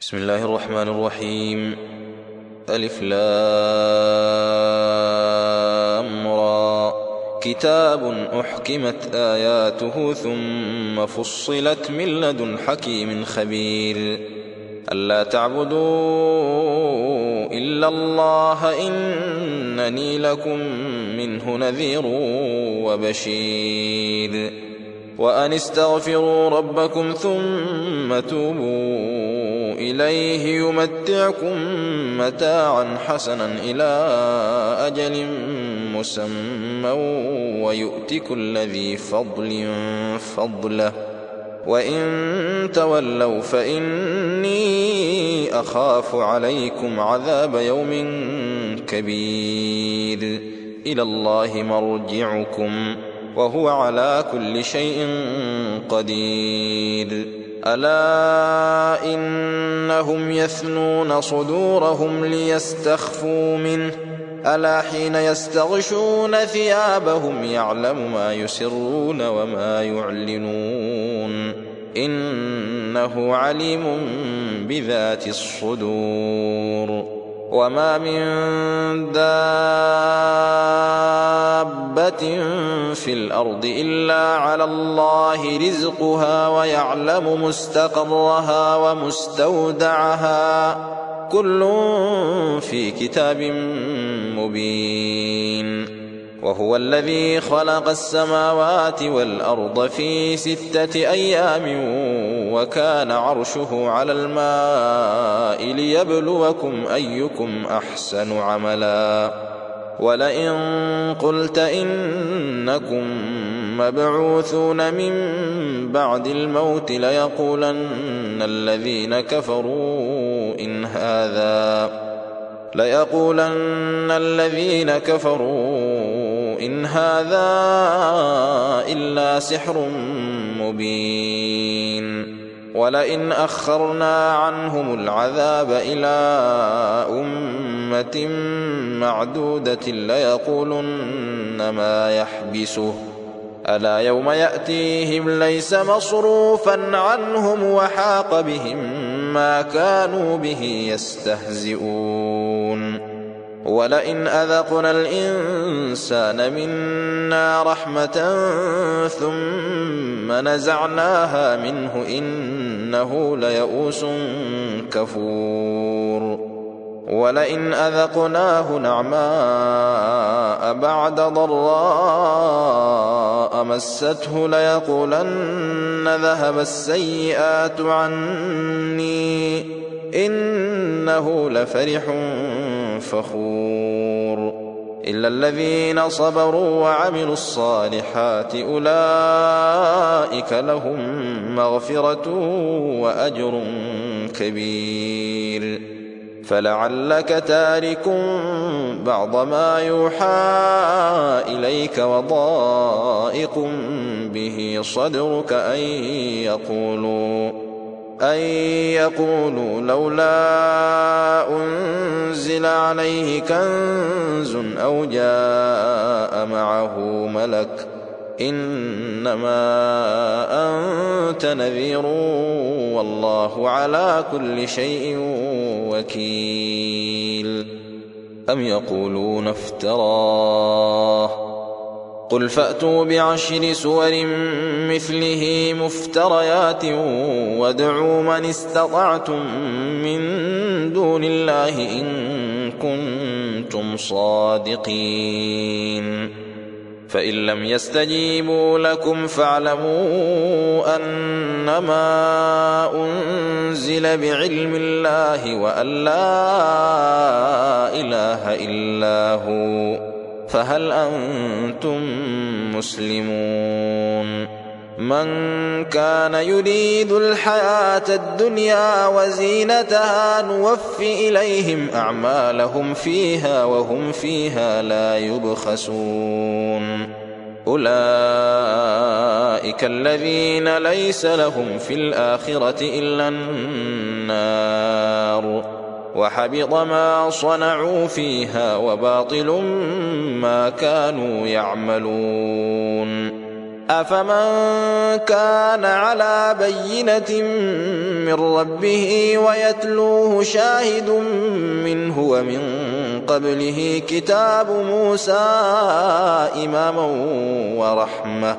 بسم الله الرحمن الرحيم. ألف لام را. كتاب أحكمت آياته ثم فصلت من لدن حكيم خبير ألا تعبدوا إلا الله إنني لكم منه نذير وبشير وأن استغفروا ربكم ثم توبوا إليه يمتعكم متاعا حسنا إلى أجل مسمى ويؤت كل ذي فضل فضله وإن تولوا فإني أخاف عليكم عذاب يوم كبير إلى الله مرجعكم وهو على كل شيء قدير ألا إنهم يثنون صدورهم ليستخفوا منه ألا حين يستغشون ثيابهم يعلم ما يسرون وما يعلنون إنه عليم بذات الصدور وما من دابة في الأرض إلا على الله رزقها ويعلم مستقرها ومستودعها كل في كتاب مبين وهو الذي خلق السماوات والأرض في 6 أيام وكان عرشه على الماء ليبلوكم أيكم أحسن عملا ولئن قلت إنكم مبعوثون من بعد الموت ليقولن الذين كفروا إن هذا إلا سحر مبين ولئن أخرنا عنهم العذاب إلى أمة معدودة ليقولن ما يحبسه ألا يوم يأتيهم ليس مصروفا عنهم وحاق بهم ما كانوا به يستهزئون ولئن أذقنا الإنسان منا رحمة ثم نزعناها منه إنه ليئوس كفور ولئن أذقناه نعماء بعد ضراء مسته ليقولن ذهب السيئات عني إنه لفرح فخور إلا الذين صبروا وعملوا الصالحات أولئك لهم مغفرة وأجر كبير فلعلك تارك بعض ما يوحى إليك وضائق به صدرك أن يقولوا لولا أنزل عليه كنز أو جاء معه ملك إنما أنت نذير والله على كل شيء وكيل أم يقولون افتراه قل فأتوا ب10 سور مثله مفتريات وادعوا من استطعتم من دون الله إن كنتم صادقين فإن لم يستجيبوا لكم فاعلموا أنما أنزل بعلم الله وأن لا إله إلا هو فهل أنتم مسلمون من كان يريد الحياة الدنيا وزينتها نوف إليهم أعمالهم فيها وهم فيها لا يبخسون أولئك الذين ليس لهم في الآخرة إلا النار وحبط ما صنعوا فيها وباطل ما كانوا يعملون أفمن كان على بينة من ربه ويتلوه شاهد منه ومن قبله كتاب موسى إماما ورحمة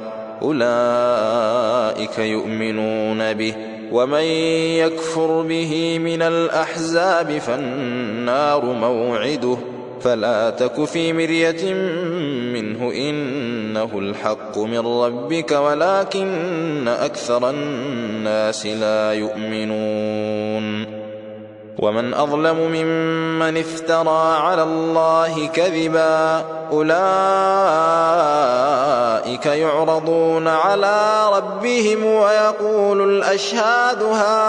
أولئك يؤمنون به ومن يكفر به من الأحزاب فالنار موعده فلا تك في مرية منه إنه الحق من ربك ولكن أكثر الناس لا يؤمنون ومن أظلم ممن افترى على الله كذبا أولئك يعرضون على ربهم ويقول الأشهاد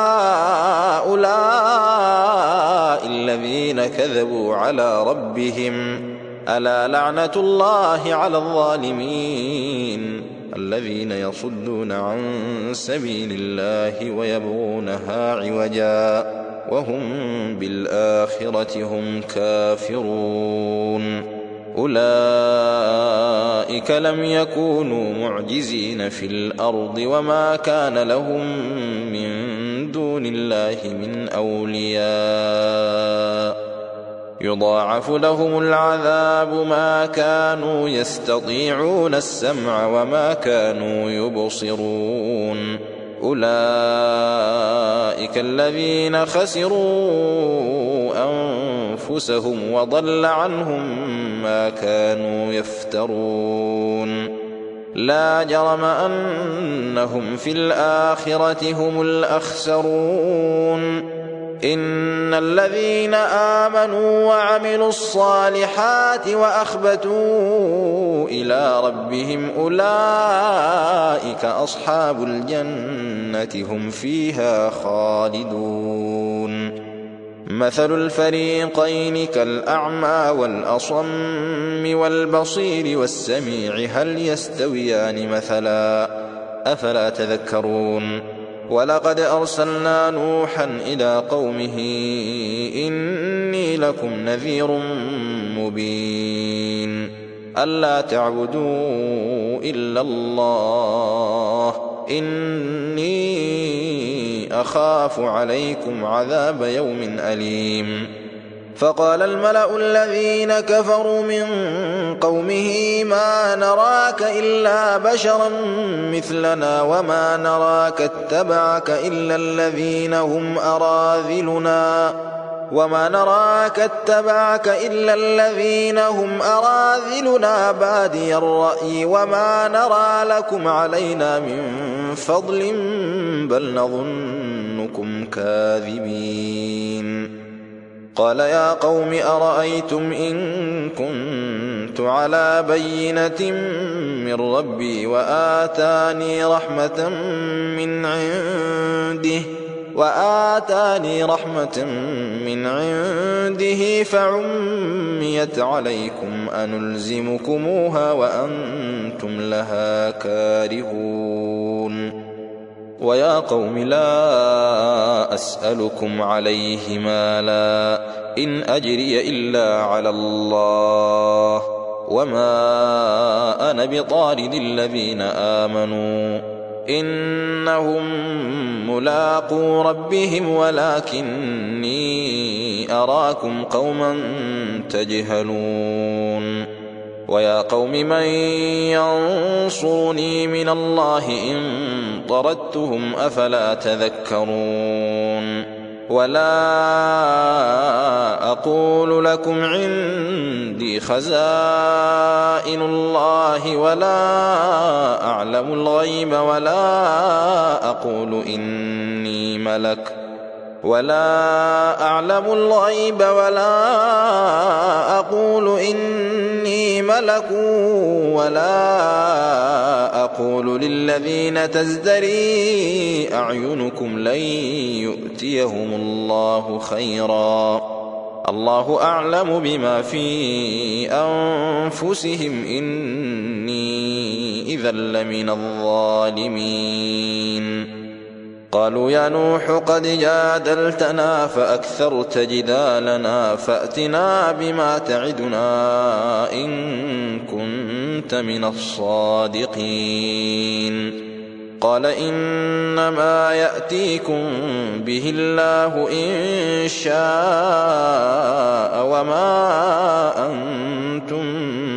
هؤلاء الذين كذبوا على ربهم ألا لعنة الله على الظالمين الذين يصدون عن سبيل الله ويبغونها عوجا وهم بالآخرة هم كافرون أولئك لم يكونوا معجزين في الأرض وما كان لهم من دون الله من أولياء يضاعف لهم العذاب ما كانوا يستطيعون السمع وما كانوا يبصرون أولئك الذين خسروا أنفسهم وضل عنهم ما كانوا يفترون لا جرم أنهم في الآخرة هم الأخسرون إن الذين آمنوا وعملوا الصالحات وأخبتوا إلى ربهم أولئك أصحاب الجنة هم فيها خالدون مثل الفريقين كالأعمى والأصم والبصير والسميع هل يستويان مثلا أفلا تذكرون ولقد أرسلنا نوحا إلى قومه إني لكم نذير مبين ألا تعبدوا إلا الله إني أخاف عليكم عذاب يوم أليم فقال الملأ الذين كفروا من قومه ما نراك إلا بشرا مثلنا وما نراك اتبعك إلا الذين هم أراذلنا بادي الرأي وما نرى لكم علينا من فضل بل نظنكم كاذبين قال يا قوم أرأيتم إن كنت على بينة من ربي وآتاني رحمة من عنده فعميت عليكم أنلزمكموها وأنتم لها كارهون ويا قوم لا أسألكم عليه مالا إن أجري إلا على الله وما أنا بطارد الذين آمنوا إنهم ملاقو ربهم ولكني أراكم قوما تجهلون ويا قوم من ينصرني من الله إن طردتهم أفلا تذكرون ولا أقول لكم عندي خزائن الله ولا أعلم الغيب ولا أقول إني ملك ولا أقول للذين تزدري أعينكم لن يؤتيهم الله خيرا الله أعلم بما في أنفسهم إني إذا لمن الظالمين قالوا يا نوح قد جادلتنا فأكثرت جدالنا فأتنا بما تعدنا إن كنت من الصادقين. قال إنما يأتيكم به الله إن شاء وما أنتم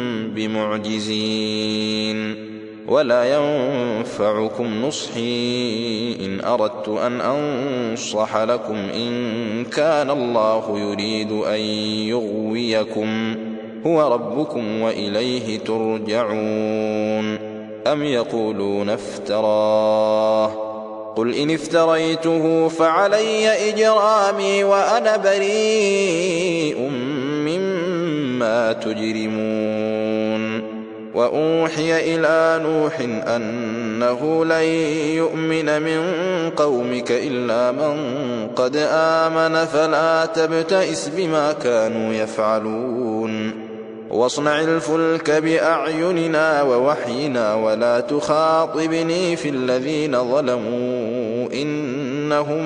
بمعجزين ولا ينفعكم نصحي إن أردت أن أنصح لكم إن كان الله يريد أن يغويكم هو ربكم وإليه ترجعون. أم يقولون افتراه قل إن افتريته فعلي إجرامي وأنا بريء مما تجرمون. وأوحي إلى نوح أنه لن يؤمن من قومك إلا من قد آمن فلا تبتئس بما كانوا يفعلون واصنع الفلك بأعيننا ووحينا ولا تخاطبني في الذين ظلموا إنهم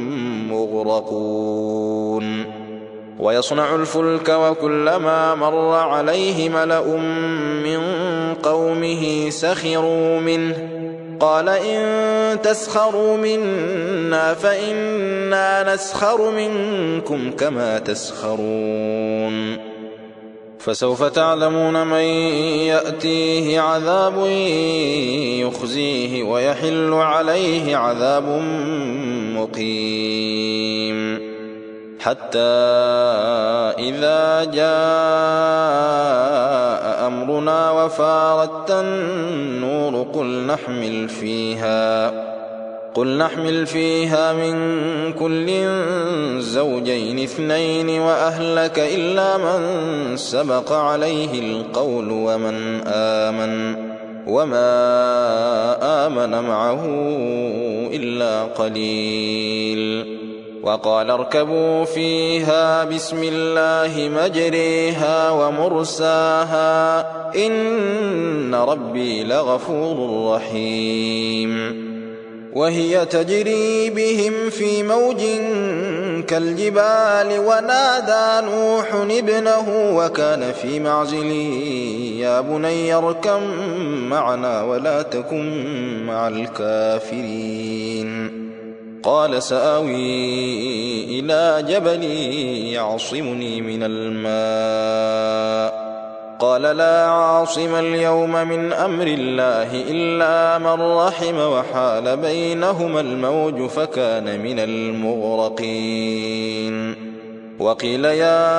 مغرقون. ويصنع الفلك وكلما مر عليه ملأ من قومه سخروا منه قال إن تسخروا منا فإنا نسخر منكم كما تسخرون. فسوف تعلمون من يأتيه عذاب يخزيه ويحل عليه عذاب مقيم. حتى إذا جاء أمرنا وفارت النور قل نحمل فيها من كل زوجين اثنين وأهلك إلا من سبق عليه القول ومن آمن وما آمن معه إلا قليل. وقال اركبوا فيها بسم الله مجريها ومرساها إن ربي لغفور رحيم. وهي تجري بهم في موج كالجبال ونادى نوح ابنه وكان في معزل يا بني اركب معنا ولا تكن مع الكافرين. قال سآوي إلى جبل يعصمني من الماء قال لا عاصم اليوم من أمر الله إلا من رحم وحال بينهما الموج فكان من المغرقين. وقيل يا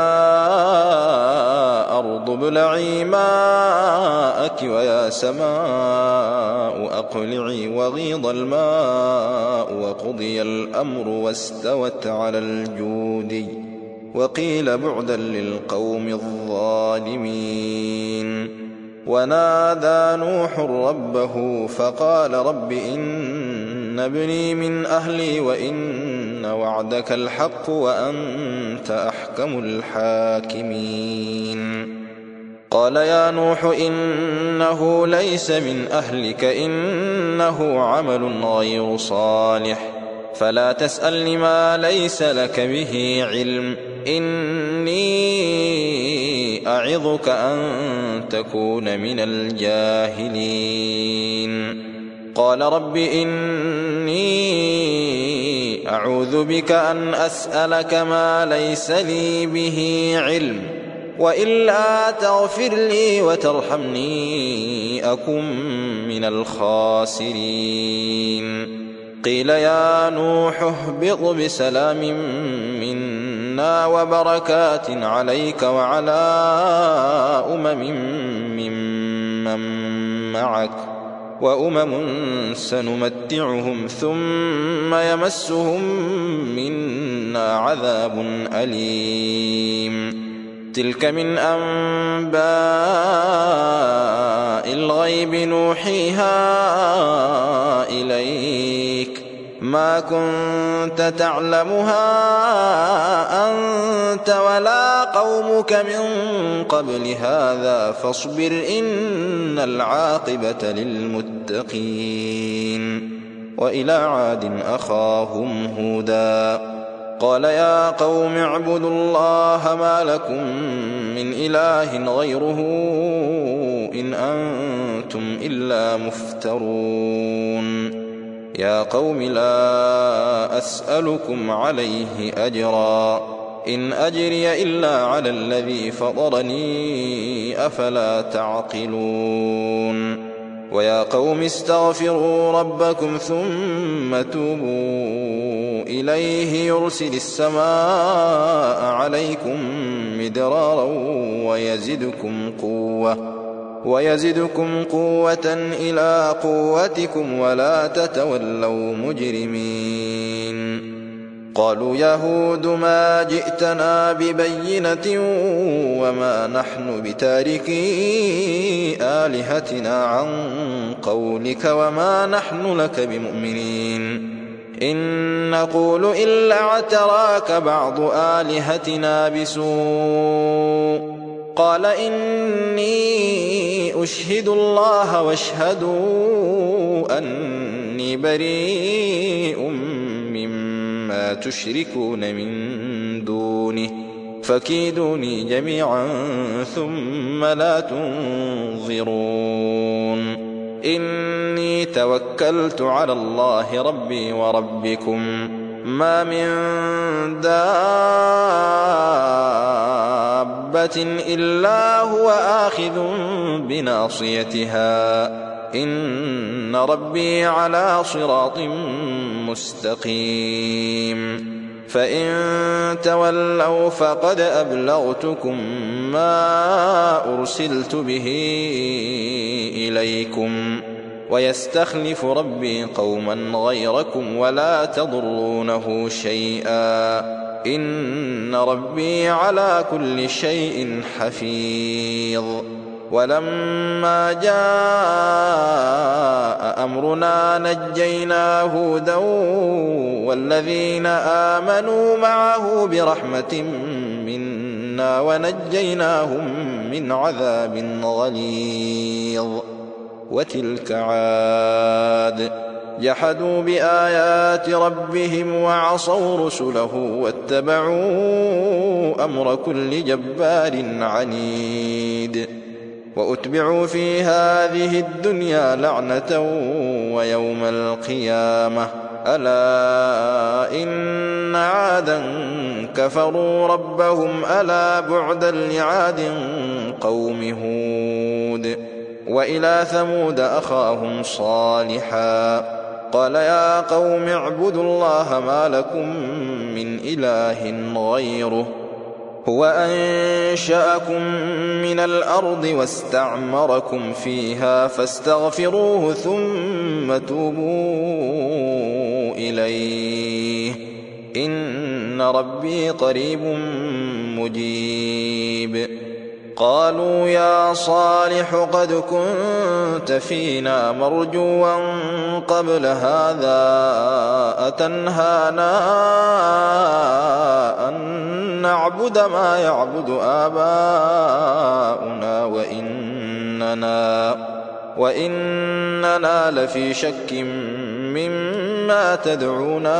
أرض ابلعي ماءك ويا سماء أقلعي وغيض الماء وقضي الأمر واستوت على الجودي وقيل بعدا للقوم الظالمين. ونادى نوح ربه فقال رب إن ابني من أهلي وإن وعدك الحق وأنت أحكم الحاكمين. قال يا نوح إنه ليس من أهلك إنه عمل غير صالح فلا تسألني ما ليس لك به علم إني أعظك أن تكون من الجاهلين. قال رب إني أعوذ بك أن أسألك ما ليس لي به علم وإلا تغفر لي وترحمني أكن من الخاسرين. قيل يا نوح اهبط بسلام منا وبركات عليك وعلى ممن معك وأمم سنمتعهم ثم يمسهم منا عذاب أليم. تلك من أنباء الغيب نوحيها إليك ما كنت تعلمها أنت ولا قومك من قبل هذا فاصبر إن العاقبة للمتقين. وإلى عاد أخاهم هودا قال يا قوم اعبدوا الله ما لكم من إله غيره إن أنتم إلا مفترون يا قوم لا أسألكم عليه أجرا إن أجري إلا على الذي فطرني أفلا تعقلون ويا قوم استغفروا ربكم ثم توبوا إليه يرسل السماء عليكم مدرارا ويزدكم قوة إلى قوتكم ولا تتولوا مجرمين قالوا يا هود ما جئتنا ببينة وما نحن بتاركي آلهتنا عن قولك وما نحن لك بمؤمنين إن نقول إلا اعتراك بعض آلهتنا بسوء قال إني أشهد الله واشهدوا أني بريء مما تشركون من دونه فكيدوني جميعا ثم لا تنظرون إني توكلت على الله ربي وربكم ما من دابة إلا هو آخذ بناصيتها إن ربي على صراط مستقيم فإن تولوا فقد أبلغتكم ما أرسلت به إليكم ويستخلف ربي قوما غيركم ولا تضرونه شيئا إن ربي على كل شيء حفيظ ولما جاء أمرنا نجينا هودا والذين آمنوا معه برحمة منا ونجيناهم من عذاب غليظ وتلك عاد جحدوا بآيات ربهم وعصوا رسله واتبعوا أمر كل جبار عنيد وأتبعوا في هذه الدنيا لعنة ويوم القيامة ألا إن عادا كفروا ربهم ألا بعدا لعاد قوم هود وإلى ثمود أخاهم صالحا قال يا قوم اعبدوا الله ما لكم من إله غيره هو أنشأكم من الأرض واستعمركم فيها فاستغفروه ثم توبوا إليه إن ربي قريب مجيب قالوا يا صالح قد كنت فينا مرجوا قبل هذا أتنهانا أن نعبد ما يعبد آباؤنا وإننا لفي شك مما تدعونا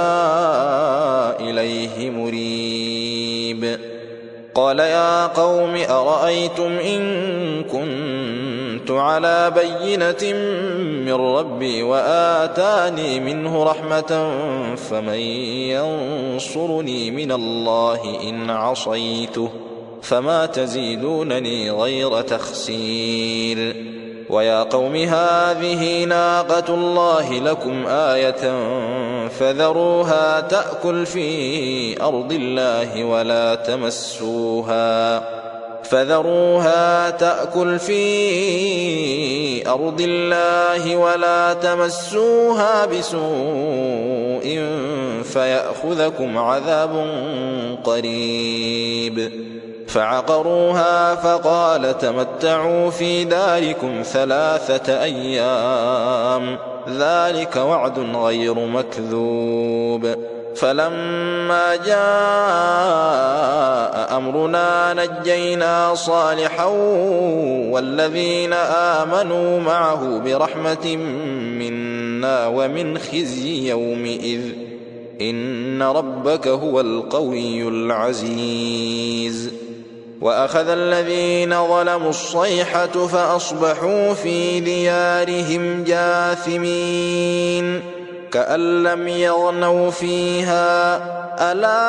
إليه مريب قال يا قوم أرأيتم إن كنت على بينة من ربي وآتاني منه رحمة فمن ينصرني من الله إن عصيته فما تزيدونني غير تخسير ويا قوم هذه ناقة الله لكم آية فذروها تأكل في أرض الله ولا تمسوها بسوء فيأخذكم عذاب قريب فعقروها فقال تمتعوا في داركم 3 أيام ذلك وعد غير مكذوب فلما جاء أمرنا نجينا صالحا والذين آمنوا معه برحمة منا منا ومن خزي يومئذ إن ربك هو القوي العزيز. وأخذ الذين ظلموا الصيحة فأصبحوا في ديارهم جاثمين كأن لم يغنوا فيها ألا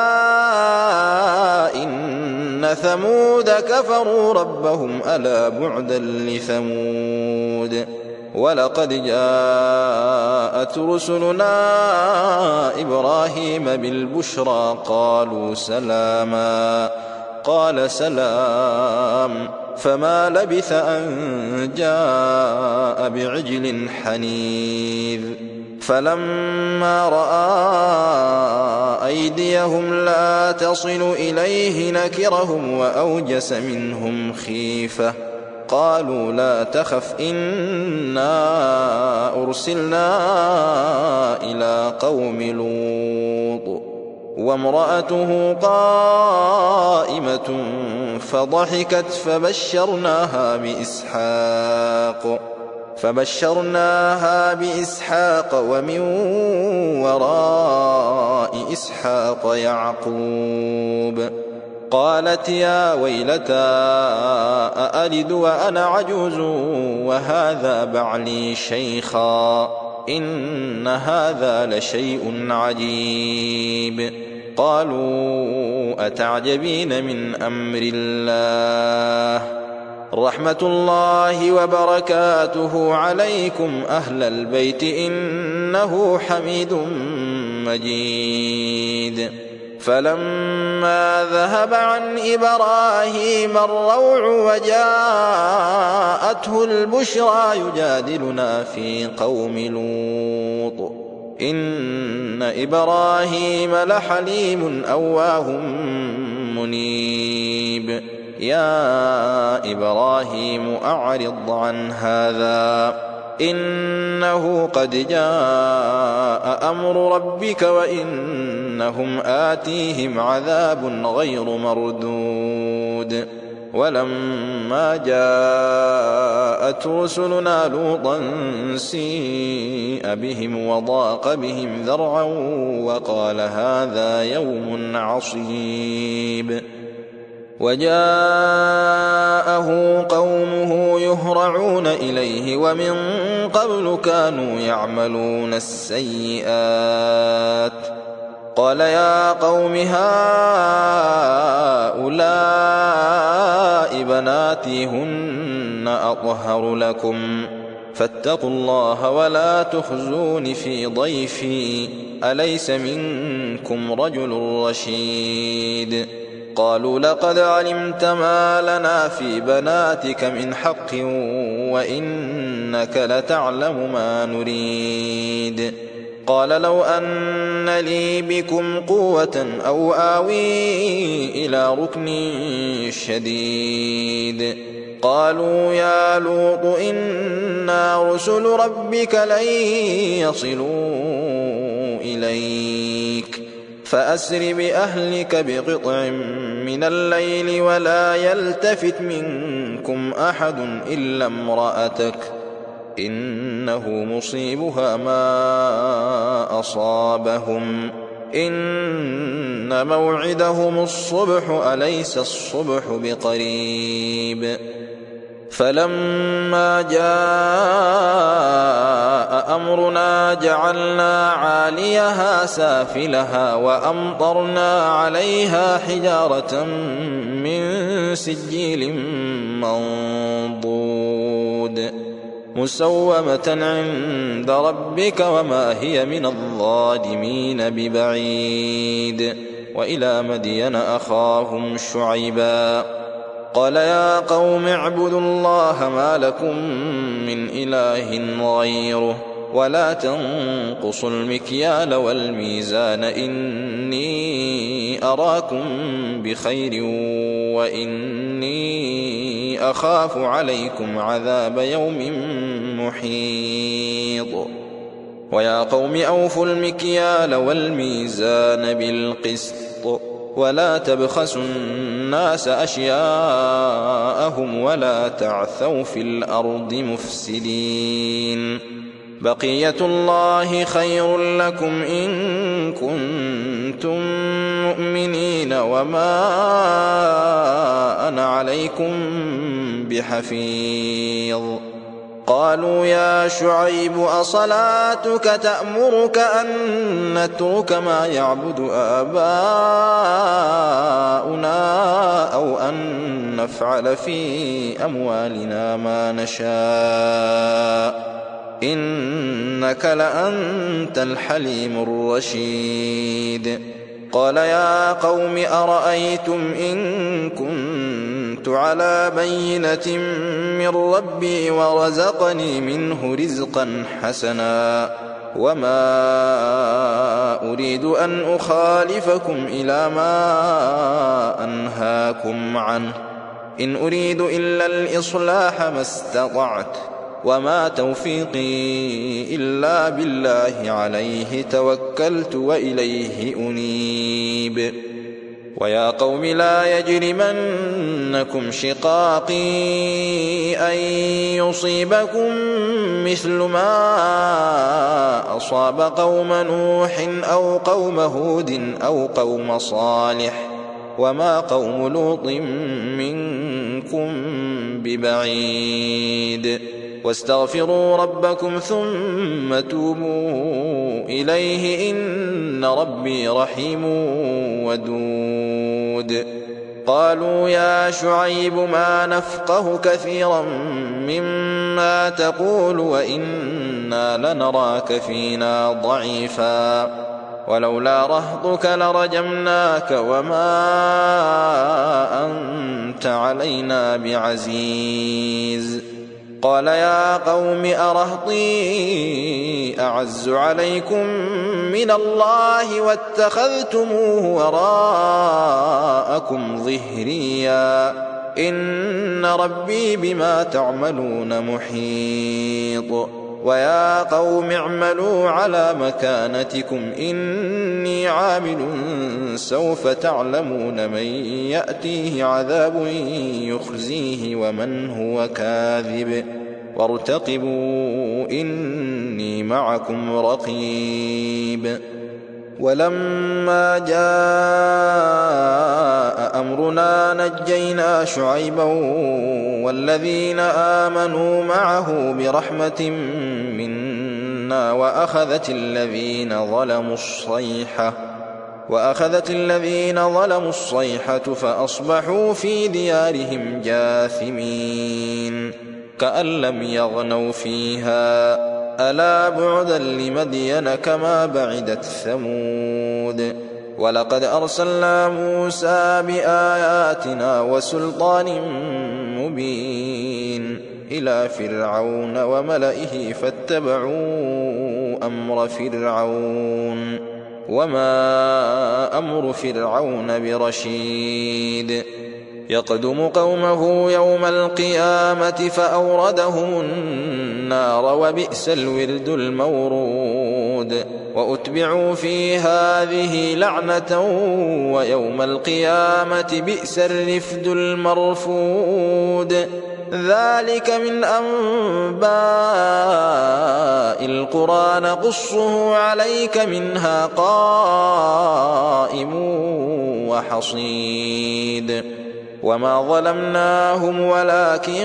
إن ثمود كفروا ربهم ألا بعدا لثمود. ولقد جاءت رسلنا إبراهيم بالبشرى قالوا سلاما قال سلام فما لبث أن جاء بعجل حنيذ. فلما رأى أيديهم لا تصل إليه نكرهم وأوجس منهم خيفة قالوا لا تخف إنا أرسلنا إلى قوم لوط وامرأته قائمة فضحكت فبشرناها بإسحاق ومن وراء إسحاق يعقوب. قالت يا ويلتى أألد وأنا عجوز وهذا بعلي شيخا إن هذا لشيء عجيب. قالوا أتعجبين من أمر الله رحمة الله وبركاته عليكم أهل البيت إنه حميد مجيد. فلما ذهب عن إبراهيم الروع وجاءته البشرى يجادلنا في قوم لوط إن إبراهيم لحليم أواه منيب. يا إبراهيم أعرض عن هذا إنه قد جاء أمر ربك وإنهم آتيهم عذاب غير مردود. ولما جاءت رسلنا لوطا سيء بهم وضاق بهم ذرعا وقال هذا يوم عصيب. وجاءه قومه يهرعون إليه ومن قبل كانوا يعملون السيئات قال يا قوم هؤلاء بناتي هن أطهر لكم فاتقوا الله ولا تخزون في ضيفي أليس منكم رجل رشيد. قالوا لقد علمت ما لنا في بناتك من حق وإنك لتعلم ما نريد. قال لو أن لي بكم قوة أو آوي إلى ركن شديد. قالوا يا لوط إنا رسل ربك لن يصلوا إليك فأسر بأهلك بقطع من الليل ولا يلتفت منكم أحد إلا امرأتك إنه مصيبها ما أصابهم إن موعدهم الصبح أليس الصبح بقريب. فلما جاء أمرنا جعلنا عاليها سافلها وأمطرنا عليها حجارة من سجيل منضود مسومة عند ربك وما هي من الظالمين ببعيد. وإلى مدين أخاهم شعيبا قال يا قوم اعبدوا الله ما لكم من إله غيره ولا تنقصوا المكيال والميزان إني أراكم بخير وإني أخاف عليكم عذاب يوم محيط. ويا قوم أوفوا المكيال والميزان بالقسط ولا تبخسوا الناس أشياءهم ولا تعثوا في الأرض مفسدين. بقية الله خير لكم إن كنتم مؤمنين وما أنا عليكم بحفيظ. قالوا يا شعيب أصلاتك تأمرك أن نترك ما يعبد آباؤنا أو أن نفعل في أموالنا ما نشاء إنك لأنت الحليم الرشيد. قال يا قوم أرأيتم إن كنت على بينة من ربي ورزقني منه رزقا حسنا وما أريد أن أخالفكم إلى ما أنهاكم عنه إن أريد إلا الإصلاح ما استطعت وما توفيقي إلا بالله عليه توكلت وإليه أنيب. ويا قوم لا يجرمنكم شقاقي أن يصيبكم مثل ما أصاب قوم نوح أو قوم هود أو قوم صالح وما قوم لوط منكم ببعيد. واستغفروا ربكم ثم توبوا إليه إن ربي رحيم ودود. قالوا يا شعيب ما نفقه كثيرا مما تقول وإنا لنراك فينا ضعيفا ولولا رهطك لرجمناك وما أنت علينا بعزيز. قال يا قوم أرهطي أعز عليكم من الله واتخذتموه وراءكم ظهريا إن ربي بما تعملون محيط. ويا قوم اعملوا على مكانتكم إني عامل سوف تعلمون من يأتيه عذاب يخزيه ومن هو كاذب وارتقبوا إني معكم رقيب. ولما جاء أمرنا نجينا شعيبا والذين آمنوا معه برحمة منا وأخذت الذين ظلموا الصيحة فأصبحوا في ديارهم جاثمين كأن لم يغنوا فيها ألا بعدا لمدين كما بعدت ثمود. ولقد أرسلنا موسى بآياتنا وسلطان مبين إلى فرعون وملئه فاتبعوا أمر فرعون وما أمر فرعون برشيد. يقدم قومه يوم القيامة فأوردهم النار وبئس الورد المورود. وأتبعوا في هذه لعنة ويوم القيامة بئس الرفد المرفود. ذلك من أنباء القرى نقصه عليك منها قائم وحصيد. وما ظلمناهم ولكن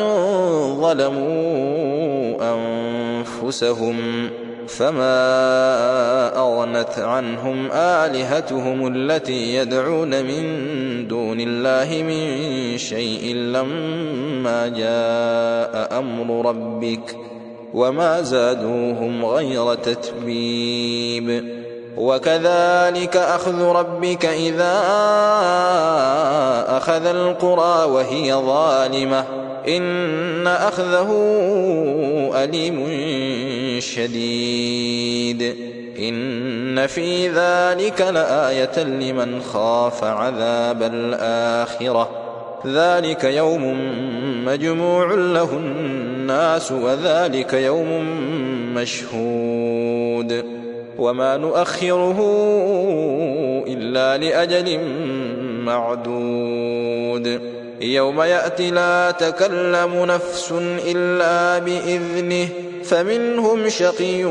ظلموا أنفسهم فما أغنت عنهم آلهتهم التي يدعون من دون الله من شيء لما جاء أمر ربك وما زادوهم غير تتبيب. وكذلك أخذ ربك إذا أخذ القرى وهي ظالمة إن أخذه أليم شديد. إن في ذلك لآية لمن خاف عذاب الآخرة ذلك يوم مجموع له الناس وذلك يوم مشهود وما نؤخره إلا لأجل معدود. يوم يأتي لا تكلم نفس إلا بإذنه فمنهم شقي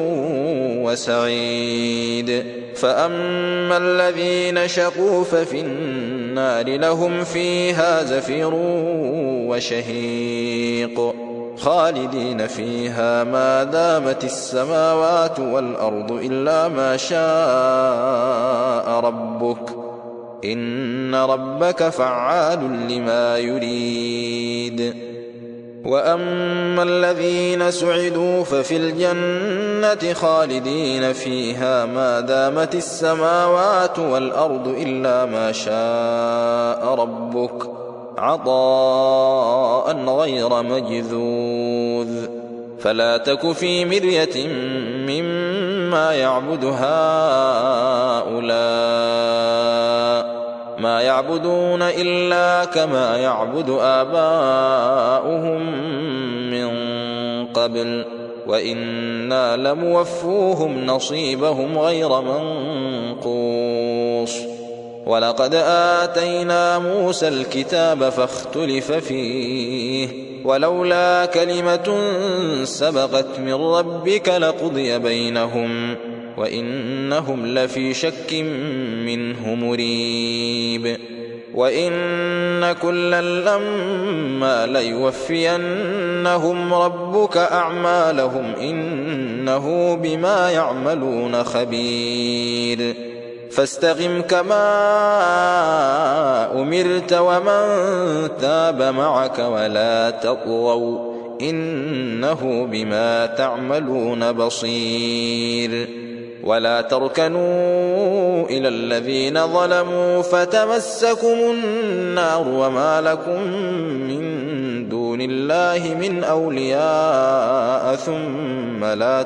وسعيد. فأما الذين شقوا ففي النار لهم فيها زفير وشهيق خالدين فيها ما دامت السماوات والأرض إلا ما شاء ربك إن ربك فعال لما يريد. وأما الذين سعدوا ففي الجنة خالدين فيها ما دامت السماوات والأرض إلا ما شاء ربك عطاء غير مجذوذ. فلا تك في مرية مما يعبد هؤلاء ما يعبدون إلا كما يعبد آباؤهم من قبل وإنا لموفوهم نصيبهم غير منقوص. ولقد آتينا موسى الكتاب فاختلف فيه ولولا كلمة سبقت من ربك لقضي بينهم وإنهم لفي شك منه مريب. وإن كلا لما ليوفينهم ربك أعمالهم إنه بما يعملون خبير. فاستقم كما أمرت ومن تاب معك ولا تطغوا إنه بما تعملون بصير. ولا تركنوا إلى الذين ظلموا فتمسكم النار وما لكم من دون الله من أولياء ثم لا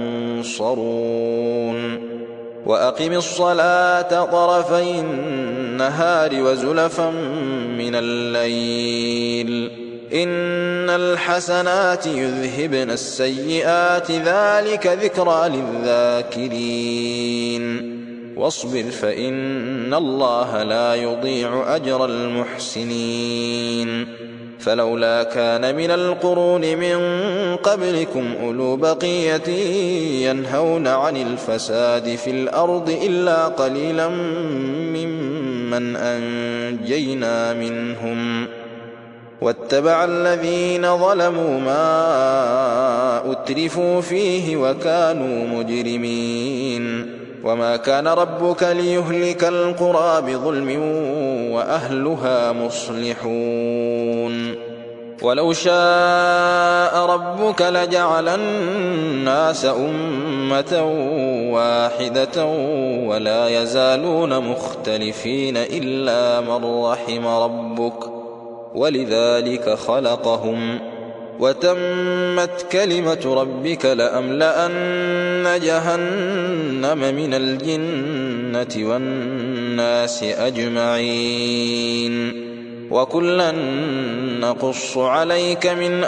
تنصرون. وأقم الصلاة طرفي النهار وزلفا من الليل إن الحسنات يذهبن السيئات ذلك ذكرى للذاكرين. واصبر فإن الله لا يضيع أجر المحسنين. فلولا كان من القرون من قبلكم أولو بقية ينهون عن الفساد في الأرض إلا قليلا ممن أنجينا منهم واتبع الذين ظلموا ما أترفوا فيه وكانوا مجرمين. وما كان ربك ليهلك القرى بظلم وأهلها مصلحون. ولو شاء ربك لجعل الناس أمة واحدة ولا يزالون مختلفين إلا من رحم ربك ولذلك خلقهم وتمت كلمة ربك لأملأن جهنم من الجنة والناس أجمعين. وكلا نقص عليك من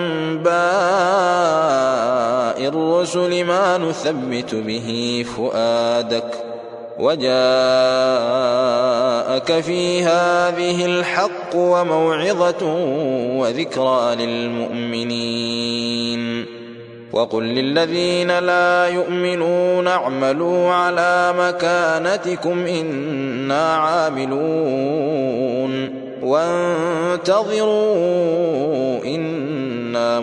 أنباء الرسل ما نثبت به فؤادك وجاءك في هذه الحق وموعظة وذكرى للمؤمنين. وقل للذين لا يؤمنون اعملوا على مكانتكم إنا عاملون وانتظروا إنا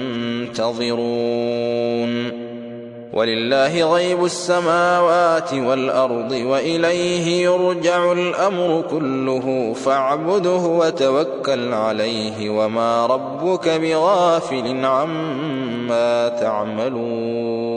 منتظرون. ولله غيب السماوات والأرض وإليه يرجع الأمر كله فاعبده وتوكل عليه وما ربك بغافل عما تعملون.